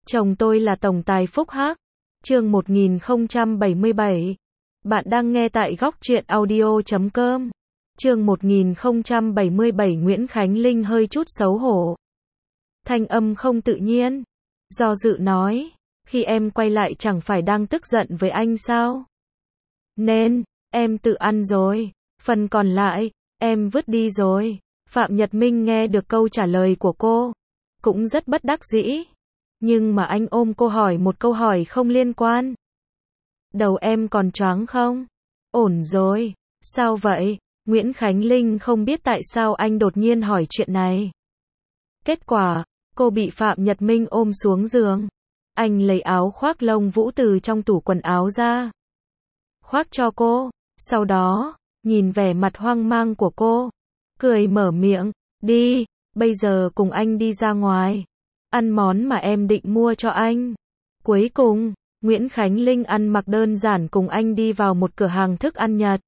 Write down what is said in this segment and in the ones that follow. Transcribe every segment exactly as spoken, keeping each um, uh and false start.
Chồng tôi là tổng tài Phúc Hắc. Chương một nghìn không trăm bảy mươi bảy. Bạn đang nghe tại góc truyện audio chấm com. Chương một nghìn không trăm bảy mươi bảy. Nguyễn Khánh Linh hơi chút xấu hổ. Thanh âm không tự nhiên. Do dự nói, khi em quay lại chẳng phải đang tức giận với anh sao? Nên, em tự ăn rồi. Phần còn lại, em vứt đi rồi. Phạm Nhật Minh nghe được câu trả lời của cô, cũng rất bất đắc dĩ. Nhưng mà anh ôm cô hỏi một câu hỏi không liên quan. Đầu em còn choáng không? Ổn rồi. Sao vậy? Nguyễn Khánh Linh không biết tại sao anh đột nhiên hỏi chuyện này. Kết quả, cô bị Phạm Nhật Minh ôm xuống giường. Anh lấy áo khoác lông vũ từ trong tủ quần áo ra, khoác cho cô. Sau đó, nhìn vẻ mặt hoang mang của cô, cười mở miệng, đi, bây giờ cùng anh đi ra ngoài, ăn món mà em định mua cho anh. Cuối cùng, Nguyễn Khánh Linh ăn mặc đơn giản cùng anh đi vào một cửa hàng thức ăn Nhật.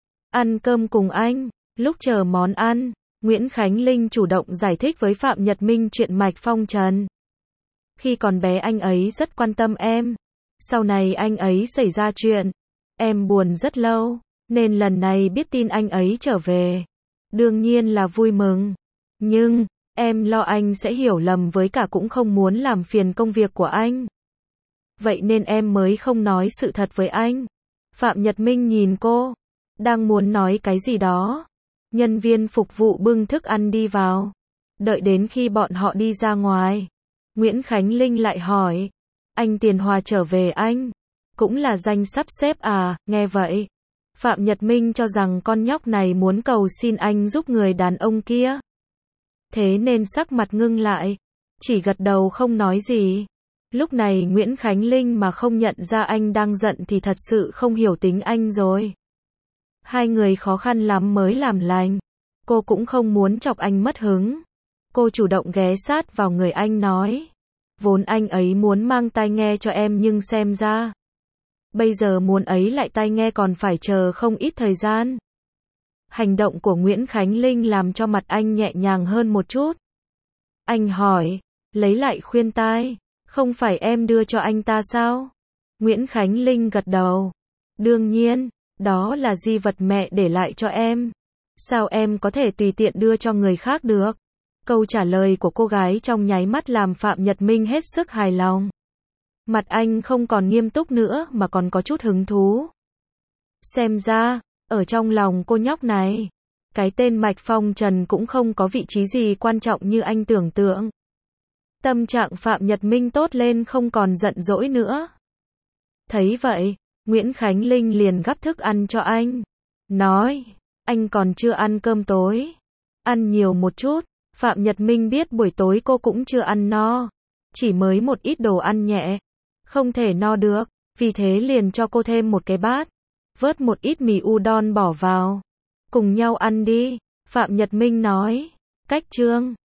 Ăn cơm cùng anh. Lúc chờ món ăn, Nguyễn Khánh Linh chủ động giải thích với Phạm Nhật Minh chuyện mạch phong trần. Khi còn bé anh ấy rất quan tâm em. Sau này anh ấy xảy ra chuyện, em buồn rất lâu, nên lần này biết tin anh ấy trở về, đương nhiên là vui mừng. Nhưng, em lo anh sẽ hiểu lầm với cả cũng không muốn làm phiền công việc của anh. Vậy nên em mới không nói sự thật với anh. Phạm Nhật Minh nhìn cô, đang muốn nói cái gì đó. Nhân viên phục vụ bưng thức ăn đi vào. Đợi đến khi bọn họ đi ra ngoài, Nguyễn Khánh Linh lại hỏi, anh Tiền Hòa trở về anh? Cũng là danh sắp xếp à? Nghe vậy, Phạm Nhật Minh cho rằng con nhóc này muốn cầu xin anh giúp người đàn ông kia. Thế nên sắc mặt ngưng lại, chỉ gật đầu không nói gì. Lúc này Nguyễn Khánh Linh mà không nhận ra anh đang giận thì thật sự không hiểu tính anh rồi. Hai người khó khăn lắm mới làm lành. Cô cũng không muốn chọc anh mất hứng. Cô chủ động ghé sát vào người anh nói, vốn anh ấy muốn mang tai nghe cho em nhưng xem ra bây giờ muốn ấy lại tai nghe còn phải chờ không ít thời gian. Hành động của Nguyễn Khánh Linh làm cho mặt anh nhẹ nhàng hơn một chút. Anh hỏi, lấy lại khuyên tai, không phải em đưa cho anh ta sao? Nguyễn Khánh Linh gật đầu. Đương nhiên, đó là di vật mẹ để lại cho em. Sao em có thể tùy tiện đưa cho người khác được? Câu trả lời của cô gái trong nháy mắt làm Phạm Nhật Minh hết sức hài lòng. Mặt anh không còn nghiêm túc nữa mà còn có chút hứng thú. Xem ra, ở trong lòng cô nhóc này, cái tên Mạch Phong Trần cũng không có vị trí gì quan trọng như anh tưởng tượng. Tâm trạng Phạm Nhật Minh tốt lên không còn giận dỗi nữa. Thấy vậy, Nguyễn Khánh Linh liền gắp thức ăn cho anh. Nói, anh còn chưa ăn cơm tối. Ăn nhiều một chút. Phạm Nhật Minh biết buổi tối cô cũng chưa ăn no. Chỉ mới một ít đồ ăn nhẹ. Không thể no được. Vì thế liền cho cô thêm một cái bát. Vớt một ít mì udon bỏ vào. Cùng nhau ăn đi. Phạm Nhật Minh nói. Cách chương.